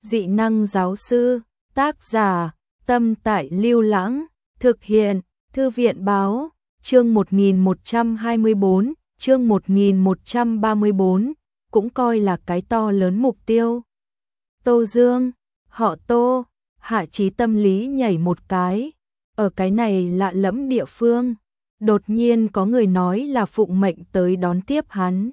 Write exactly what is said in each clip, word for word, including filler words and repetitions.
Dị năng giáo sư, tác giả, Tâm Tại Lưu Lãng, thực hiện, Thư viện báo, chương một nghìn một trăm hai mươi bốn, chương một nghìn một trăm ba mươi bốn, cũng coi là cái to lớn mục tiêu. Tô Dương, họ Tô, Hạ Chí tâm lý nhảy một cái, ở cái này lạ lẫm địa phương, đột nhiên có người nói là phụng mệnh tới đón tiếp hắn.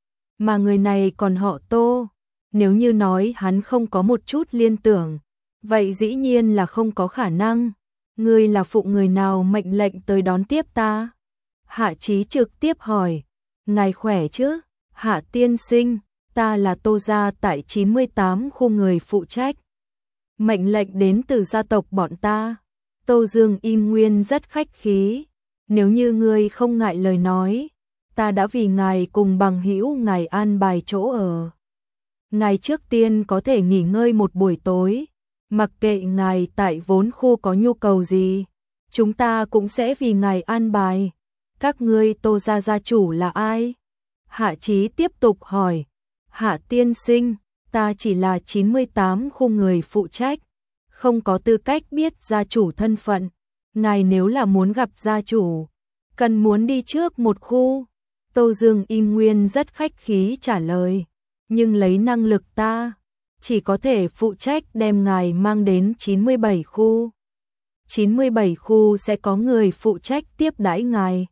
Mà người này còn họ Tô, nếu như nói hắn không có một chút liên tưởng, vậy dĩ nhiên là không có khả năng. Ngươi là phụng người nào mệnh lệnh tới đón tiếp ta? Hạ Chí trực tiếp hỏi. Ngài khỏe chứ? Hạ tiên sinh, ta là Tô gia tại chín mươi tám khu người phụ trách. Mệnh lệnh đến từ gia tộc bọn ta. Tô Dương im nguyên rất khách khí. Nếu như ngươi không ngại lời nói, ta đã vì ngài cùng bằng hữu ngài an bài chỗ ở. Ngài trước tiên có thể nghỉ ngơi một buổi tối. Mặc kệ ngài tại vốn khu có nhu cầu gì, chúng ta cũng sẽ vì ngài an bài. Các ngươi Tô gia gia chủ là ai? Hạ Chí tiếp tục hỏi. Hạ tiên sinh, ta chỉ là chín mươi tám khu người phụ trách, không có tư cách biết gia chủ thân phận. Ngài nếu là muốn gặp gia chủ, cần muốn đi trước một khu. Tô Dương im nguyên rất khách khí trả lời. Nhưng lấy năng lực ta, chỉ có thể phụ trách đem ngài mang đến chín mươi bảy khu. chín mươi bảy khu sẽ có người phụ trách tiếp đãi ngài.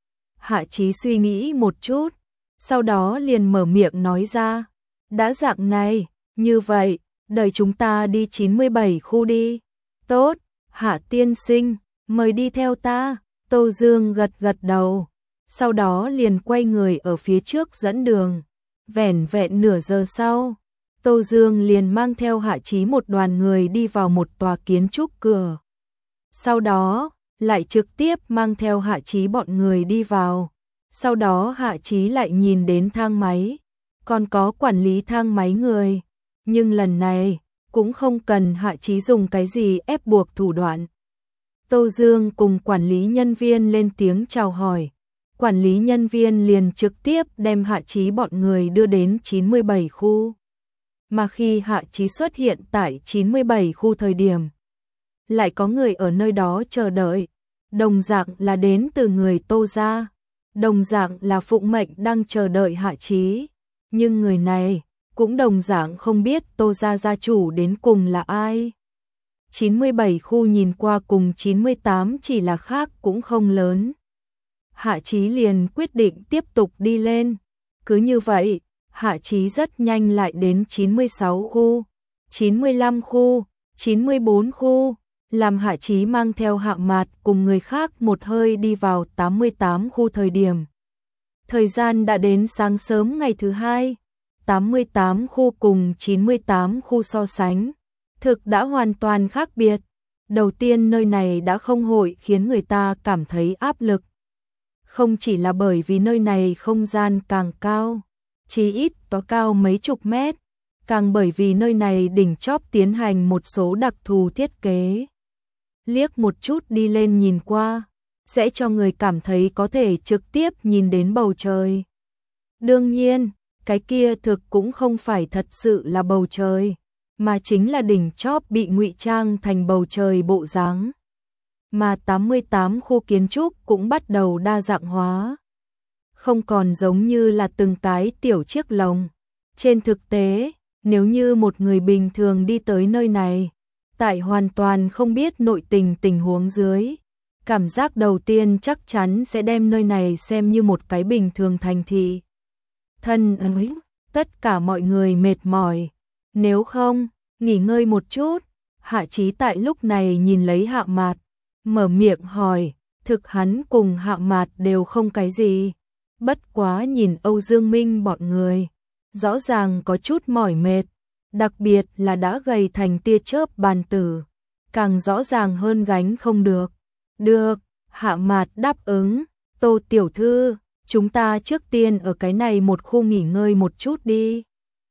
Hạ Chí suy nghĩ một chút, sau đó liền mở miệng nói ra. Đã dạng này, như vậy, đợi chúng ta đi chín mươi bảy khu đi. Tốt, Hạ tiên sinh, mời đi theo ta. Tô Dương gật gật đầu, sau đó liền quay người ở phía trước dẫn đường. Vẻn vẹn nửa giờ sau, Tô Dương liền mang theo Hạ Chí một đoàn người đi vào một tòa kiến trúc cửa. Sau đó, lại trực tiếp mang theo Hạ Chí bọn người đi vào. Sau đó Hạ Chí lại nhìn đến thang máy, còn có quản lý thang máy người. Nhưng lần này, cũng không cần Hạ Chí dùng cái gì ép buộc thủ đoạn. Tô Dương cùng quản lý nhân viên lên tiếng chào hỏi. Quản lý nhân viên liền trực tiếp đem Hạ Chí bọn người đưa đến chín mươi bảy khu. Mà khi Hạ Chí xuất hiện tại chín mươi bảy khu thời điểm, lại có người ở nơi đó chờ đợi. Đồng dạng là đến từ người Tô gia, đồng dạng là phụng mệnh đang chờ đợi Hạ Chí. Nhưng người này cũng đồng dạng không biết Tô gia gia chủ đến cùng là ai. chín mươi bảy khu nhìn qua cùng chín mươi tám chỉ là khác cũng không lớn. Hạ Chí liền quyết định tiếp tục đi lên. Cứ như vậy, Hạ Chí rất nhanh lại đến chín mươi sáu khu, chín mươi lăm khu, chín mươi bốn khu, làm Hạ Chí mang theo Hạ Mạt cùng người khác một hơi đi vào tám mươi tám khu thời điểm. Thời gian đã đến sáng sớm ngày thứ hai, tám mươi tám khu cùng chín mươi tám khu so sánh, thực đã hoàn toàn khác biệt. Đầu tiên nơi này đã không hội khiến người ta cảm thấy áp lực. Không chỉ là bởi vì nơi này không gian càng cao, chí ít có cao mấy chục mét, càng bởi vì nơi này đỉnh chóp tiến hành một số đặc thù thiết kế. Liếc một chút đi lên nhìn qua, sẽ cho người cảm thấy có thể trực tiếp nhìn đến bầu trời. Đương nhiên, cái kia thực cũng không phải thật sự là bầu trời, mà chính là đỉnh chóp bị ngụy trang thành bầu trời bộ dáng. Mà tám mươi tám khu kiến trúc cũng bắt đầu đa dạng hóa. Không còn giống như là từng cái tiểu chiếc lồng. Trên thực tế, nếu như một người bình thường đi tới nơi này, tại hoàn toàn không biết nội tình tình huống dưới, cảm giác đầu tiên chắc chắn sẽ đem nơi này xem như một cái bình thường thành thị. Thân ơi, tất cả mọi người mệt mỏi. Nếu không, nghỉ ngơi một chút. Hạ Chí tại lúc này nhìn lấy Hạ Mạt, mở miệng hỏi. Thực hắn cùng Hạ Mạt đều không cái gì. Bất quá nhìn Âu Dương Minh bọn người, rõ ràng có chút mỏi mệt, đặc biệt là đã gầy thành tia chớp bàn tử, càng rõ ràng hơn gánh không được. Được, Hạ Mạt đáp ứng. Tô tiểu thư, chúng ta trước tiên ở cái này một khu nghỉ ngơi một chút đi.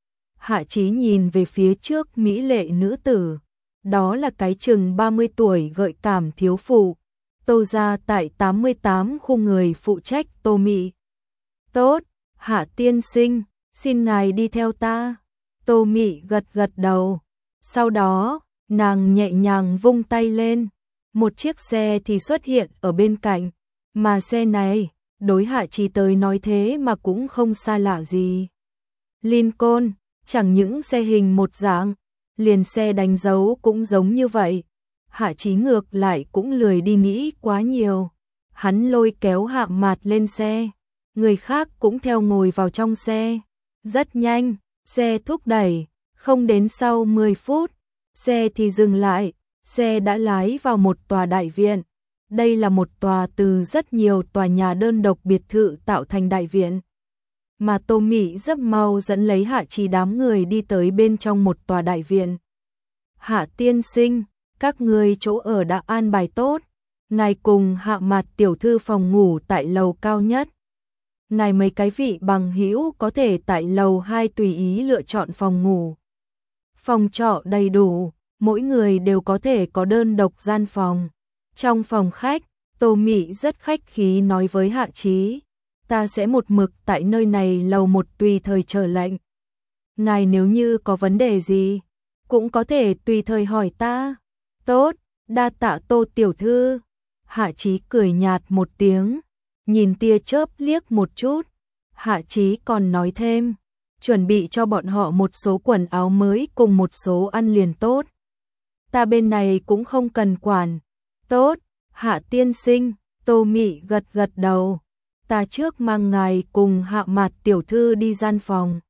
Hạ Chí nhìn về phía trước mỹ lệ nữ tử, đó là cái chừng ba mươi tuổi gợi cảm thiếu phụ. Tô gia tại tám mươi tám khu người phụ trách Tô Mị. Tốt, Hạ tiên sinh, xin ngài đi theo ta. Tô Mị gật gật đầu, Sau đó, nàng nhẹ nhàng vung tay lên, một chiếc xe thì xuất hiện ở bên cạnh, mà xe này, đối Hạ Chí tới nói thế mà cũng không xa lạ gì. Lincoln, chẳng những xe hình một dạng, liền xe đánh dấu cũng giống như vậy. Hạ Chí ngược lại cũng lười đi nghĩ quá nhiều. Hắn lôi kéo Hạ Mạt lên xe, người khác cũng theo ngồi vào trong xe. Rất nhanh, xe thúc đẩy, không đến sau mười phút, xe thì dừng lại, xe đã lái vào một tòa đại viện. Đây là một tòa từ rất nhiều tòa nhà đơn độc biệt thự tạo thành đại viện. Mà Tô Mị rất mau dẫn lấy Hạ Chí đám người đi tới bên trong một tòa đại viện. Hạ tiên sinh, các người chỗ ở đã an bài tốt, ngài cùng Hạ Mạt tiểu thư phòng ngủ tại lầu cao nhất. Ngài mấy cái vị bằng hữu có thể tại lầu hai tùy ý lựa chọn phòng ngủ. Phòng trọ đầy đủ, mỗi người đều có thể có đơn độc gian phòng. Trong phòng khách, Tô Mị rất khách khí nói với Hạ Chí, ta sẽ một mực tại nơi này lầu một tùy thời chờ lệnh. Ngài nếu như có vấn đề gì, cũng có thể tùy thời hỏi ta. Tốt, đa tạ Tô tiểu thư. Hạ Chí cười nhạt một tiếng, nhìn tia chớp liếc một chút. Hạ Chí còn nói thêm, chuẩn bị cho bọn họ một số quần áo mới cùng một số ăn liền tốt. Ta bên này cũng không cần quản. Tốt, Hạ tiên sinh. Tô Mị gật gật đầu. Ta trước mang ngài cùng Hạ Mạt tiểu thư đi gian phòng.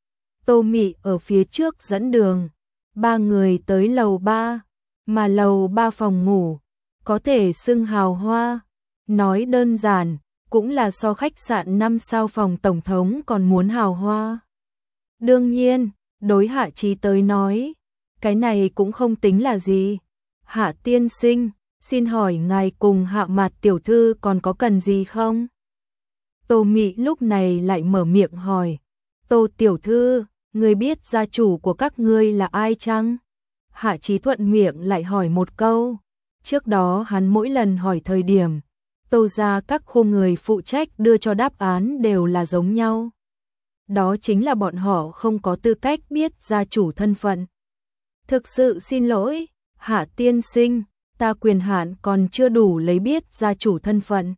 Tô Mị ở phía trước dẫn đường. Ba người tới lầu ba, mà lầu ba phòng ngủ, có thể xưng hào hoa. Nói đơn giản, cũng là so khách sạn năm sao phòng tổng thống còn muốn hào hoa. Đương nhiên, đối Hạ Chí tới nói, cái này cũng không tính là gì. Hạ tiên sinh, xin hỏi ngài cùng Hạ Mạt tiểu thư còn có cần gì không? Tô Mị lúc này lại mở miệng hỏi. Tô tiểu thư, ngươi biết gia chủ của các ngươi là ai chăng? Hạ Chí thuận miệng lại hỏi một câu. Trước đó hắn mỗi lần hỏi thời điểm, Tô gia các khu người phụ trách đưa cho đáp án đều là giống nhau. Đó chính là bọn họ không có tư cách biết gia chủ thân phận. Thực sự xin lỗi, Hạ tiên sinh, ta quyền hạn còn chưa đủ lấy biết gia chủ thân phận.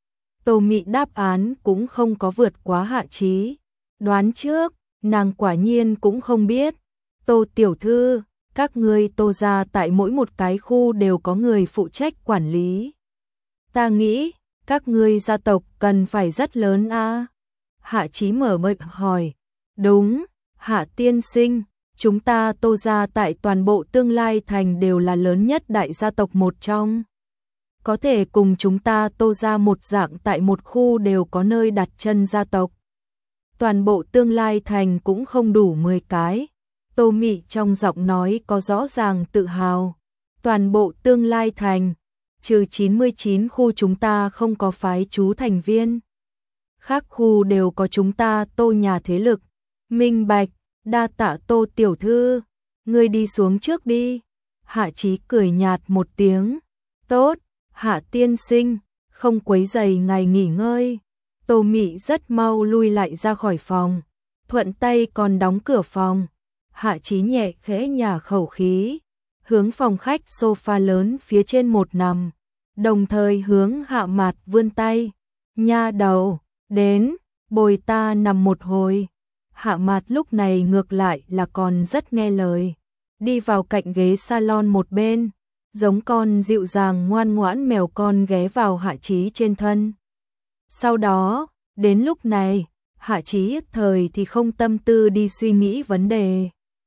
Tô Mị đáp án cũng không có vượt quá Hạ Chí. Đoán trước, nàng quả nhiên cũng không biết. Tô tiểu thư, các ngươi Tô gia tại mỗi một cái khu đều có người phụ trách quản lý. Ta nghĩ, các ngươi gia tộc cần phải rất lớn a. Hạ Chí mở miệng hỏi. Đúng, Hạ tiên sinh, chúng ta Tô gia tại toàn bộ Tương Lai thành đều là lớn nhất đại gia tộc một trong. Có thể cùng chúng ta Tô gia một dạng tại một khu đều có nơi đặt chân gia tộc. Toàn bộ Tương Lai thành cũng không đủ mười cái. Tô Mị trong giọng nói có rõ ràng tự hào. Toàn bộ Tương Lai thành, trừ chín mươi chín khu chúng ta không có phái chú thành viên. Khác khu đều có chúng ta Tô nhà thế lực. Minh bạch, đa tạ Tô tiểu thư. Ngươi đi xuống trước đi. Hạ Chí cười nhạt một tiếng. Tốt, Hạ tiên sinh, không quấy rầy ngài nghỉ ngơi. Tô Mị rất mau lui lại ra khỏi phòng, thuận tay còn đóng cửa phòng. Hạ Chí nhẹ khẽ nhả khẩu khí, hướng phòng khách sofa lớn phía trên một nằm, đồng thời hướng Hạ Mạt vươn tay. Nha đầu, đến, bồi ta nằm một hồi. Hạ Mạt lúc này ngược lại là còn rất nghe lời, đi vào cạnh ghế salon một bên, giống con dịu dàng ngoan ngoãn mèo con ghé vào Hạ Chí trên thân. Sau đó, đến lúc này, Hạ Chí thời thì không tâm tư đi suy nghĩ vấn đề.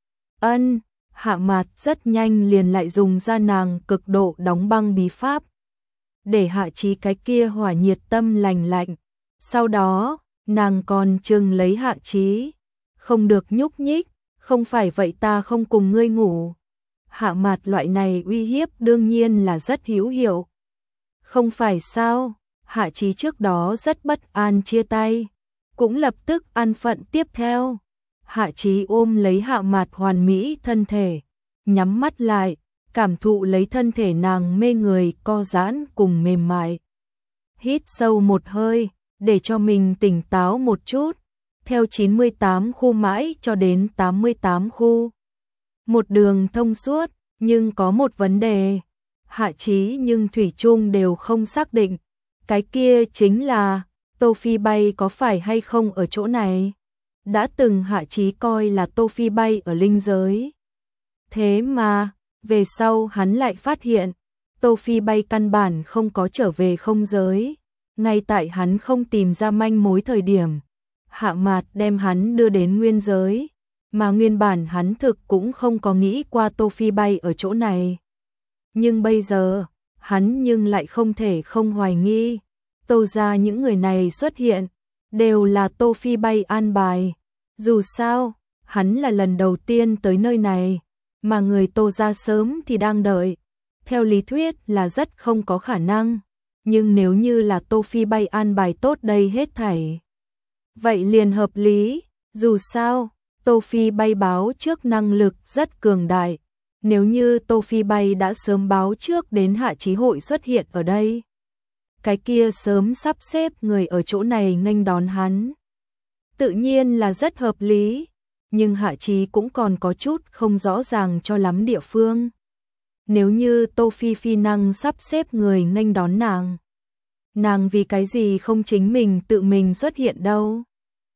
Ân, Hạ Mạt rất nhanh liền lại dùng ra nàng cực độ đóng băng bí pháp, để Hạ Chí cái kia hỏa nhiệt tâm lành lạnh. Sau đó, nàng còn trừng lấy Hạ Chí, không được nhúc nhích, không phải vậy ta không cùng ngươi ngủ. Hạ Mạt loại này uy hiếp đương nhiên là rất hữu hiệu. Không phải sao? Hạ Chí trước đó rất bất an chia tay, cũng lập tức an phận tiếp theo. Hạ Chí ôm lấy Hạ Mạt hoàn mỹ thân thể, nhắm mắt lại, cảm thụ lấy thân thể nàng mê người co giãn cùng mềm mại. Hít sâu một hơi, để cho mình tỉnh táo một chút, theo chín mươi tám khu mãi cho đến tám mươi tám khu. một đường thông suốt, nhưng có một vấn đề. Hạ Chí nhưng thủy chung đều không xác định. Cái kia chính là Tô Phi Bay có phải hay không ở chỗ này. Đã từng Hạ Chí coi là Tô Phi Bay ở linh giới. Thế mà, về sau hắn lại phát hiện, Tô Phi Bay căn bản không có trở về không giới. Ngay tại hắn không tìm ra manh mối thời điểm, Hạ Mạt đem hắn đưa đến nguyên giới, mà nguyên bản hắn thực cũng không có nghĩ qua Tô Phi Bay ở chỗ này. Nhưng bây giờ, hắn nhưng lại không thể không hoài nghi, Tô gia những người này xuất hiện, đều là Tô Phi Bay an bài. Dù sao, hắn là lần đầu tiên tới nơi này, mà người Tô gia sớm thì đang đợi. Theo lý thuyết là rất không có khả năng, nhưng nếu như là Tô Phi Bay an bài tốt đây hết thảy, vậy liền hợp lý. Dù sao, Tô Phi Bay báo trước năng lực rất cường đại. Nếu như Tô Phi Bay đã sớm báo trước đến Hạ Chí hội xuất hiện ở đây, cái kia sớm sắp xếp người ở chỗ này nghênh đón hắn, tự nhiên là rất hợp lý. Nhưng Hạ Chí cũng còn có chút không rõ ràng cho lắm địa phương. Nếu như Tô Phi Phi năng sắp xếp người nghênh đón nàng, nàng vì cái gì không chính mình tự mình xuất hiện đâu?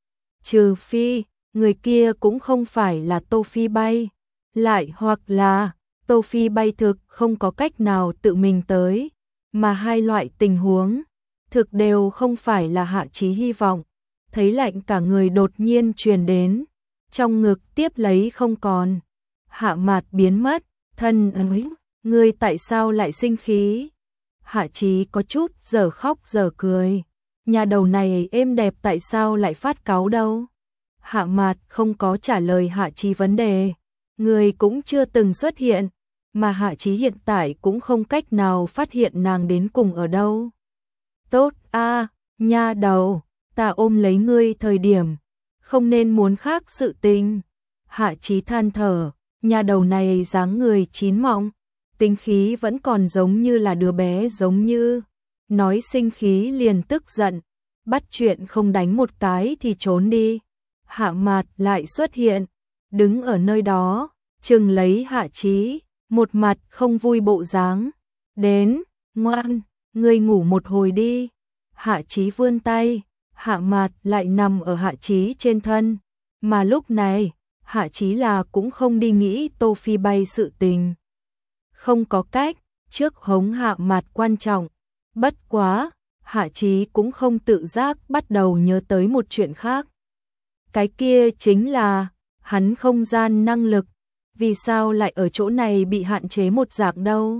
Trừ phi, người kia cũng không phải là Tô Phi Bay, lại hoặc là Tô Phi Bay thực không có cách nào tự mình tới, mà hai loại tình huống thực đều không phải là Hạ Chí hy vọng. Thấy lạnh cả người đột nhiên truyền đến, trong ngực tiếp lấy không còn. Hạ Mạt biến mất, thân ấy, ngươi tại sao lại sinh khí? Hạ Chí có chút giờ khóc giờ cười, nhà đầu này êm đẹp tại sao lại phát cáu đâu? Hạ Mạt không có trả lời Hạ Chí vấn đề, người cũng chưa từng xuất hiện, mà Hạ Chí hiện tại cũng không cách nào phát hiện nàng đến cùng ở đâu. Tốt a, nha đầu, ta ôm lấy ngươi thời điểm, không nên muốn khác sự tình. Hạ Chí than thở, nhà đầu này dáng người chín mọng, tính khí vẫn còn giống như là đứa bé giống như, nói sinh khí liền tức giận, bắt chuyện không đánh một cái thì trốn đi. Hạ Mạt lại xuất hiện, đứng ở nơi đó, chừng lấy Hạ Chí, một mặt không vui bộ dáng. Đến, ngoan, ngươi ngủ một hồi đi. Hạ Chí vươn tay, Hạ Mạt lại nằm ở Hạ Chí trên thân, mà lúc này, Hạ Chí là cũng không đi nghĩ Tô Phi Bay sự tình. Không có cách, trước hống Hạ Mạt quan trọng, bất quá, Hạ Chí cũng không tự giác bắt đầu nhớ tới một chuyện khác. Cái kia chính là, hắn không gian năng lực, vì sao lại ở chỗ này bị hạn chế một dạng đâu?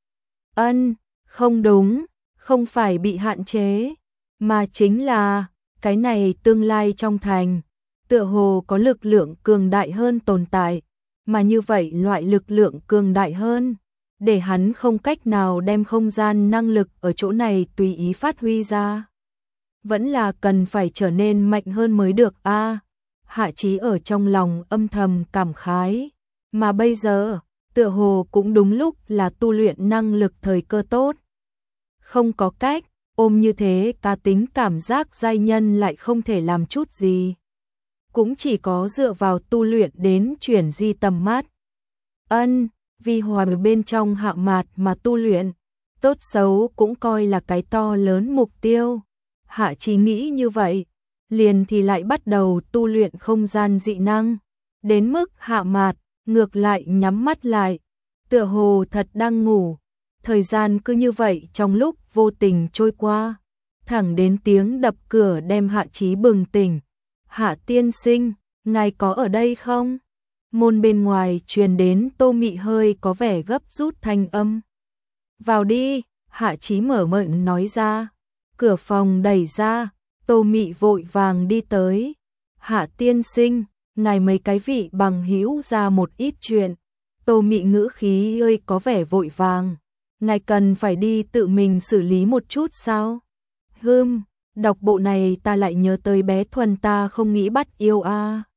Ân, không đúng, không phải bị hạn chế, mà chính là, cái này tương lai trong thành, tựa hồ có lực lượng cường đại hơn tồn tại, mà như vậy loại lực lượng cường đại hơn, để hắn không cách nào đem không gian năng lực ở chỗ này tùy ý phát huy ra. Vẫn là cần phải trở nên mạnh hơn mới được a. À, Hạ Chí ở trong lòng âm thầm cảm khái, mà bây giờ, tựa hồ cũng đúng lúc là tu luyện năng lực thời cơ tốt. Không có cách, ôm như thế cá tính cảm giác giai nhân lại không thể làm chút gì. Cũng chỉ có dựa vào tu luyện đến chuyển di tầm mắt. Ân, vì hòa bên trong Hạ Mạt mà tu luyện, tốt xấu cũng coi là cái to lớn mục tiêu. Hạ Chí nghĩ như vậy, liền thì lại bắt đầu tu luyện không gian dị năng, đến mức Hạ Mạt ngược lại nhắm mắt lại, tựa hồ thật đang ngủ. Thời gian cứ như vậy trong lúc vô tình trôi qua, thẳng đến tiếng đập cửa đem Hạ Chí bừng tỉnh. Hạ tiên sinh, ngài có ở đây không? Môn bên ngoài truyền đến Tô Mị hơi có vẻ gấp rút thanh âm. Vào đi, Hạ Chí mở miệng nói ra. Cửa phòng đẩy ra, Tô Mị vội vàng đi tới. Hạ tiên sinh, ngài mấy cái vị bằng hữu ra một ít chuyện. Tô Mị ngữ khí ơi có vẻ vội vàng. Ngài cần phải đi tự mình xử lý một chút sao? Hừm, đọc bộ này ta lại nhớ tới bé Thuần ta không nghĩ bắt yêu a. À.